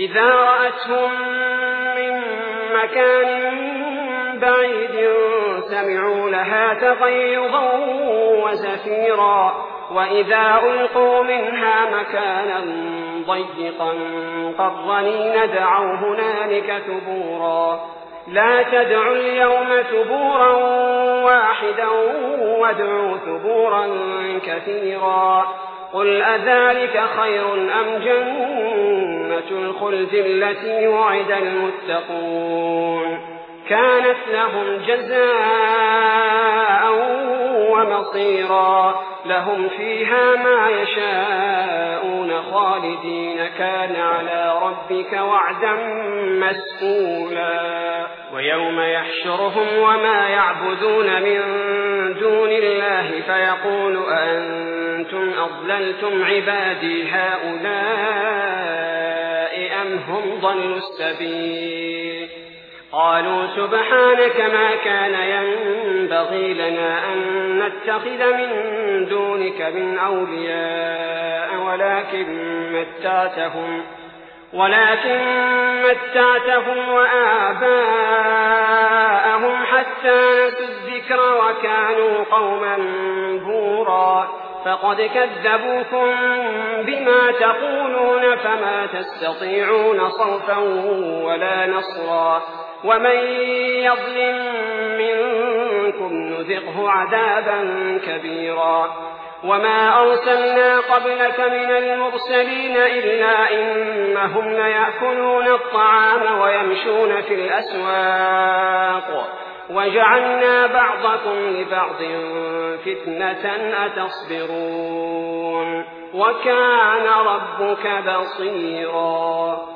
إذا رأتهم من مكان بعيد سمعوا لها تغيظا وزفيرا وإذا ألقوا منها مكانا ضيقا مقرنين دعوا هنالك ثبورا لا تدعوا اليوم ثبورا واحدا وادعوا ثبورا كثيرا قل أذلك خير أم جنة الخلد التي وعد المتقون كانت لهم جزاء ومصيرا لهم فيها ما يشاءون خالدين كان على ربك وعدا مسئولا ويوم يحشرهم وما يعبدون من دون الله فيقول أأنتم أضللتم عبادي هؤلاء أم هم ضلوا السبيل قالوا سبحانك ما كان ينبغي لنا أن نتخذ من دونك من أولياء ولكن متعتهم وآباءهم حتى نسوا الذكر وكانوا قوما بورا فقد كذبوكم بما تقولون فما تستطيعون صرفا ولا نصرا ومن يظلم منكم نذقه عذابا كبيرا وما أرسلنا قبلك من المرسلين إلا إنهم ليأكلون الطعام ويمشون في الأسواق وجعلنا بعضكم لبعض فتنة أتصبرون وكان ربك بصيرا